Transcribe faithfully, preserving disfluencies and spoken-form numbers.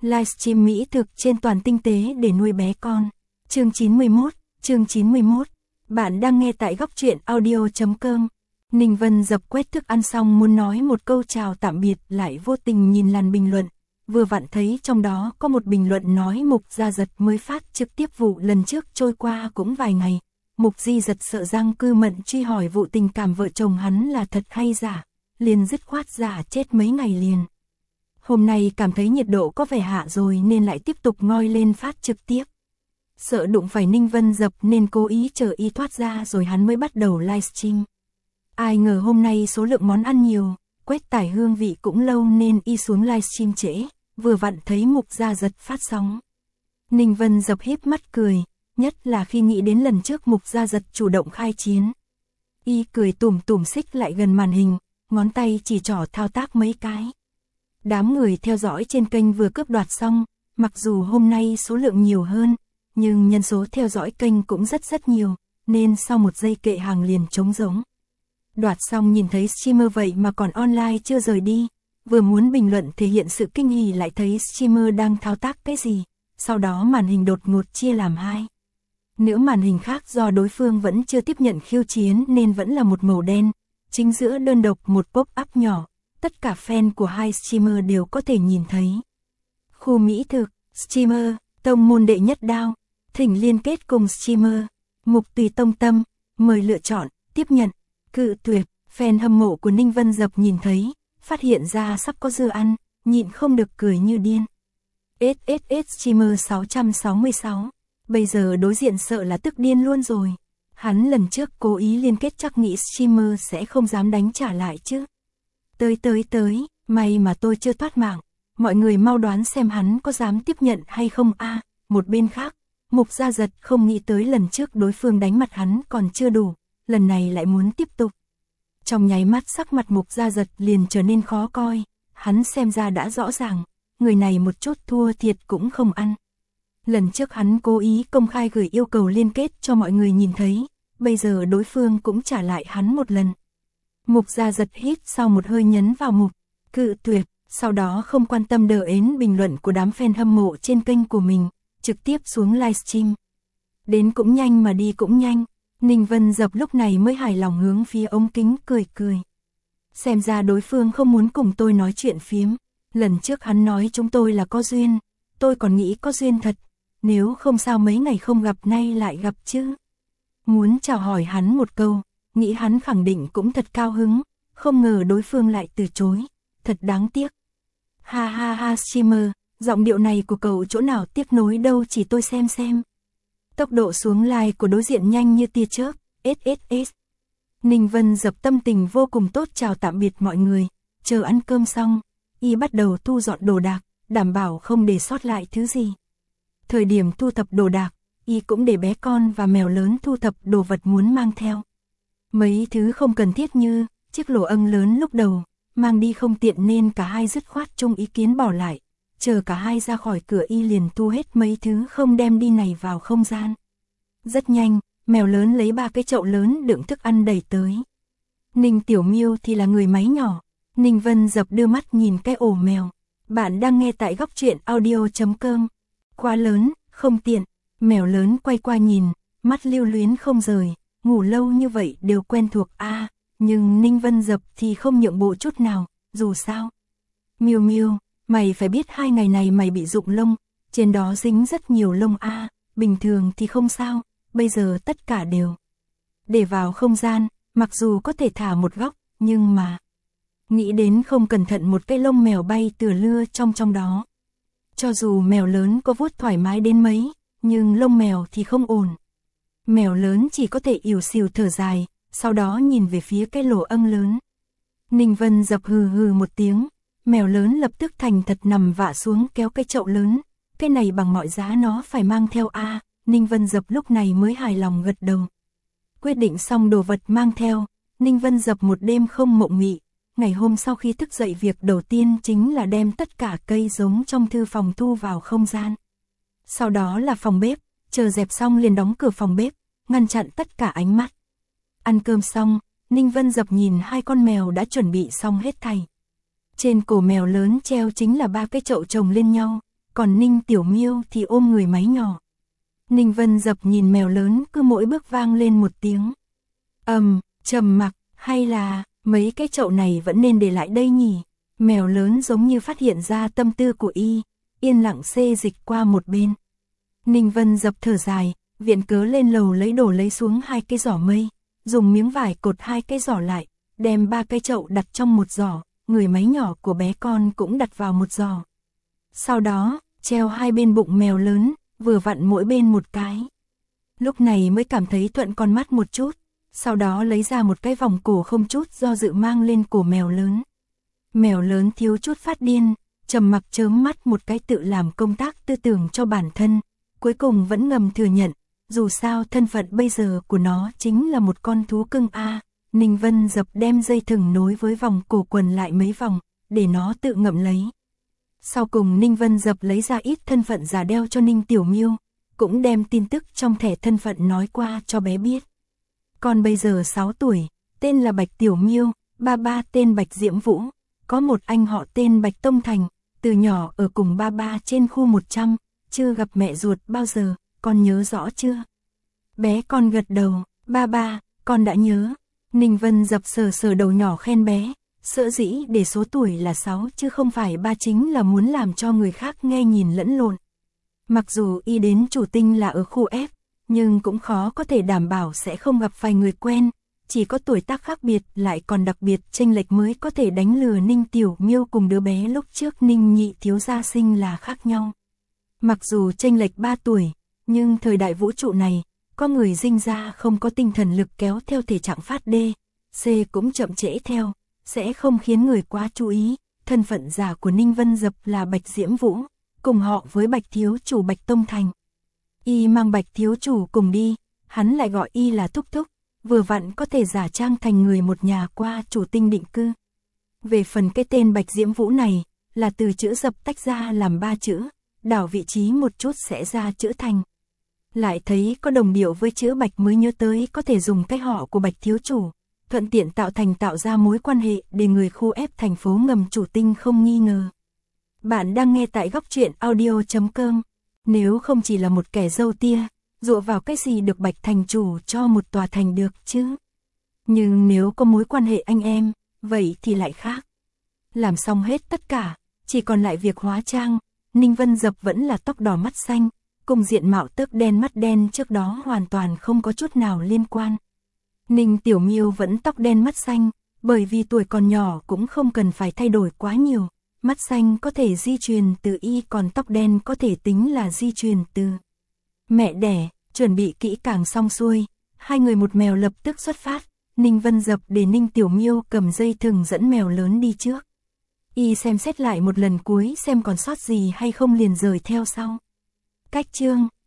Livestream mỹ thực trên toàn tinh tế để nuôi bé con. Chương chín mươi mốt, chương chín mươi mốt. Bạn đang nghe tại góc truyện audio chấm com. Ninh Vân dập quét thức ăn xong muốn nói một câu chào tạm biệt, lại vô tình nhìn làn bình luận. Vừa vặn thấy trong đó có một bình luận nói Mục Gia Giật mới phát trực tiếp vụ lần trước trôi qua cũng vài ngày. Mục Di Giật sợ Giang Cư Mận truy hỏi vụ tình cảm vợ chồng hắn là thật hay giả, liền dứt khoát giả chết mấy ngày liền. Hôm nay cảm thấy nhiệt độ có vẻ hạ rồi nên lại tiếp tục ngoi lên phát trực tiếp. Sợ đụng phải Ninh Vân dập nên cố ý chờ y thoát ra rồi hắn mới bắt đầu livestream. Ai ngờ hôm nay số lượng món ăn nhiều, quét tải hương vị cũng lâu nên y xuống livestream trễ, vừa vặn thấy Mục Gia Giật phát sóng. Ninh Vân dập híp mắt cười, nhất là khi nghĩ đến lần trước Mục Gia Giật chủ động khai chiến. Y cười tủm tủm xích lại gần màn hình, ngón tay chỉ trỏ thao tác mấy cái. Đám người theo dõi trên kênh vừa cướp đoạt xong, mặc dù hôm nay số lượng nhiều hơn, nhưng nhân số theo dõi kênh cũng rất rất nhiều, nên sau một giây kệ hàng liền trống rỗng. Đoạt xong nhìn thấy streamer vậy mà còn online chưa rời đi, vừa muốn bình luận thể hiện sự kinh hỉ lại thấy streamer đang thao tác cái gì, sau đó màn hình đột ngột chia làm hai. Nửa màn hình khác do đối phương vẫn chưa tiếp nhận khiêu chiến nên vẫn là một màu đen, chính giữa đơn độc một pop-up nhỏ, tất cả fan của hai streamer đều có thể nhìn thấy. Khu mỹ thực, streamer, tông môn đệ nhất đao, thỉnh liên kết cùng streamer, Mục Tùy Tông Tâm, mời lựa chọn, tiếp nhận, cự tuyệt. Fan hâm mộ của Ninh Vân dập nhìn thấy, phát hiện ra sắp có dưa ăn, nhịn không được cười như điên. ét ét ét streamer sáu trăm sáu mươi sáu, bây giờ đối diện sợ là tức điên luôn rồi. Hắn lần trước cố ý liên kết chắc nghĩ streamer sẽ không dám đánh trả lại chứ. Tới tới tới, may mà tôi chưa thoát mạng, mọi người mau đoán xem hắn có dám tiếp nhận hay không a. À, một bên khác, Mục Gia Giật không nghĩ tới lần trước đối phương đánh mặt hắn còn chưa đủ, lần này lại muốn tiếp tục. Trong nháy mắt sắc mặt Mục Gia Giật liền trở nên khó coi, hắn xem ra đã rõ ràng, người này một chút thua thiệt cũng không ăn. Lần trước hắn cố ý công khai gửi yêu cầu liên kết cho mọi người nhìn thấy, bây giờ đối phương cũng trả lại hắn một lần. Mục Gia Giật hít sau một hơi nhấn vào mục, cự tuyệt, sau đó không quan tâm đờ ến bình luận của đám fan hâm mộ trên kênh của mình, trực tiếp xuống livestream. Đến cũng nhanh mà đi cũng nhanh, Ninh Vân dập lúc này mới hài lòng hướng phía ống kính cười cười. Xem ra đối phương không muốn cùng tôi nói chuyện phiếm, lần trước hắn nói chúng tôi là có duyên, tôi còn nghĩ có duyên thật, nếu không sao mấy ngày không gặp nay lại gặp chứ. Muốn chào hỏi hắn một câu, nghĩ hắn khẳng định cũng thật cao hứng, không ngờ đối phương lại từ chối, thật đáng tiếc. Ha ha ha streamer, giọng điệu này của cậu chỗ nào tiếc nối đâu chỉ tôi xem xem. Tốc độ xuống like của đối diện nhanh như tia chớp, ét ét ét. Ninh Vân dập tâm tình vô cùng tốt chào tạm biệt mọi người, chờ ăn cơm xong, y bắt đầu thu dọn đồ đạc, đảm bảo không để sót lại thứ gì. Thời điểm thu thập đồ đạc, y cũng để bé con và mèo lớn thu thập đồ vật muốn mang theo. Mấy thứ không cần thiết như chiếc lỗ âng lớn lúc đầu, mang đi không tiện nên cả hai dứt khoát chung ý kiến bỏ lại. Chờ cả hai ra khỏi cửa y liền thu hết mấy thứ không đem đi này vào không gian. Rất nhanh, mèo lớn lấy ba cái chậu lớn đựng thức ăn đẩy tới. Ninh Tiểu Miêu thì là người máy nhỏ. Ninh Vân dập đưa mắt nhìn cái ổ mèo. Bạn đang nghe tại góc truyện audio chấm com. Quá lớn, không tiện. Mèo lớn quay qua nhìn, mắt lưu luyến không rời. Ngủ lâu như vậy đều quen thuộc a. À, nhưng Ninh Vân dập thì không nhượng bộ chút nào, dù sao. Miêu Miêu, mày phải biết hai ngày này mày bị rụng lông, trên đó dính rất nhiều lông a. À, bình thường thì không sao, bây giờ tất cả đều để vào không gian, mặc dù có thể thả một góc, nhưng mà nghĩ đến không cẩn thận một cái lông mèo bay tựa lưa trong trong đó. Cho dù mèo lớn có vuốt thoải mái đến mấy, nhưng lông mèo thì không ổn. Mèo lớn chỉ có thể ỉu xìu thở dài, sau đó nhìn về phía cái lỗ âng lớn. Ninh Vân dập hừ hừ một tiếng, mèo lớn lập tức thành thật nằm vạ xuống kéo cái chậu lớn. Cái này bằng mọi giá nó phải mang theo a. À, Ninh Vân dập lúc này mới hài lòng gật đầu. Quyết định xong đồ vật mang theo, Ninh Vân dập một đêm không mộng mị. Ngày hôm sau khi thức dậy việc đầu tiên chính là đem tất cả cây giống trong thư phòng thu vào không gian. Sau đó là phòng bếp, chờ dẹp xong liền đóng cửa phòng bếp, ngăn chặn tất cả ánh mắt. Ăn cơm xong, Ninh Vân dập nhìn hai con mèo đã chuẩn bị xong hết thảy. Trên cổ mèo lớn treo chính là ba cái chậu chồng lên nhau, còn Ninh Tiểu Miêu thì ôm người máy nhỏ. Ninh Vân Dập nhìn mèo lớn cứ mỗi bước vang lên một tiếng. Ầm, um, trầm mặc, hay là, mấy cái chậu này vẫn nên để lại đây nhỉ? Mèo lớn giống như phát hiện ra tâm tư của y, yên lặng xê dịch qua một bên. Ninh Vân Dập thở dài, viện cớ lên lầu lấy đồ lấy xuống hai cái giỏ mây, dùng miếng vải cột hai cái giỏ lại, đem ba cái chậu đặt trong một giỏ, người máy nhỏ của bé con cũng đặt vào một giỏ. Sau đó, treo hai bên bụng mèo lớn, vừa vặn mỗi bên một cái. Lúc này mới cảm thấy thuận con mắt một chút, sau đó lấy ra một cái vòng cổ không chút do dự mang lên cổ mèo lớn. Mèo lớn thiếu chút phát điên, trầm mặc chớm mắt một cái tự làm công tác tư tưởng cho bản thân, cuối cùng vẫn ngầm thừa nhận, dù sao thân phận bây giờ của nó chính là một con thú cưng a. À. Ninh Vân Dập đem dây thừng nối với vòng cổ quần lại mấy vòng, để nó tự ngậm lấy. Sau cùng Ninh Vân Dập lấy ra ít thân phận giả đeo cho Ninh Tiểu Miêu, cũng đem tin tức trong thẻ thân phận nói qua cho bé biết. Con bây giờ sáu tuổi, tên là Bạch Tiểu Miêu, ba ba tên Bạch Diễm Vũ, có một anh họ tên Bạch Tông Thành, từ nhỏ ở cùng ba ba trên khu một trăm, chưa gặp mẹ ruột bao giờ, con nhớ rõ chưa? Bé con gật đầu, ba ba, con đã nhớ. Ninh Vân Dập sờ sờ đầu nhỏ khen bé, sợ dĩ để số tuổi là sáu chứ không phải ba chính là muốn làm cho người khác nghe nhìn lẫn lộn. Mặc dù y đến chủ tinh là ở khu F, nhưng cũng khó có thể đảm bảo sẽ không gặp vài người quen, chỉ có tuổi tác khác biệt lại còn đặc biệt chênh lệch mới có thể đánh lừa Ninh Tiểu Miêu cùng đứa bé lúc trước Ninh Nhị thiếu gia sinh là khác nhau. Mặc dù chênh lệch ba tuổi, nhưng thời đại vũ trụ này, có người sinh ra không có tinh thần lực kéo theo thể trạng phát D, C cũng chậm trễ theo, sẽ không khiến người quá chú ý. Thân phận giả của Ninh Vân Dập là Bạch Diễm Vũ, cùng họ với Bạch thiếu chủ Bạch Tông Thành. Y mang Bạch thiếu chủ cùng đi, hắn lại gọi y là thúc thúc, vừa vặn có thể giả trang thành người một nhà qua chủ tinh định cư. Về phần cái tên Bạch Diễm Vũ này, là từ chữ Dập tách ra làm ba chữ, đảo vị trí một chút sẽ ra chữ Thành. Lại thấy có đồng điệu với chữ Bạch mới nhớ tới có thể dùng cái họ của Bạch thiếu chủ, thuận tiện tạo thành tạo ra mối quan hệ để người khu ép thành phố ngầm chủ tinh không nghi ngờ. Bạn đang nghe tại góc truyện audio chấm com. Nếu không chỉ là một kẻ dâu tia, dựa vào cái gì được Bạch thành chủ cho một tòa thành được chứ? Nhưng nếu có mối quan hệ anh em, vậy thì lại khác. Làm xong hết tất cả, chỉ còn lại việc hóa trang, Ninh Vân Dập vẫn là tóc đỏ mắt xanh, cùng diện mạo tước đen mắt đen trước đó hoàn toàn không có chút nào liên quan. Ninh Tiểu Miêu vẫn tóc đen mắt xanh, bởi vì tuổi còn nhỏ cũng không cần phải thay đổi quá nhiều. Mắt xanh có thể di truyền từ y, còn tóc đen có thể tính là di truyền từ mẹ đẻ. Chuẩn bị kỹ càng xong xuôi, hai người một mèo lập tức xuất phát. Ninh Vân Dập để Ninh Tiểu Miêu cầm dây thừng dẫn mèo lớn đi trước. Y xem xét lại một lần cuối xem còn sót gì hay không liền rời theo sau. Cách chương